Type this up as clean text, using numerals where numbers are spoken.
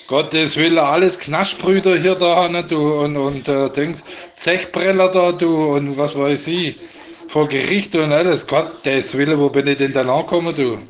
Gottes Willen, alles Knaschbrüder hier da, ne, du, und Dings, Zechbreller da, du, und was weiß ich, vor Gericht und alles. Gottes Willen, wo bin ich denn da angekommen, du?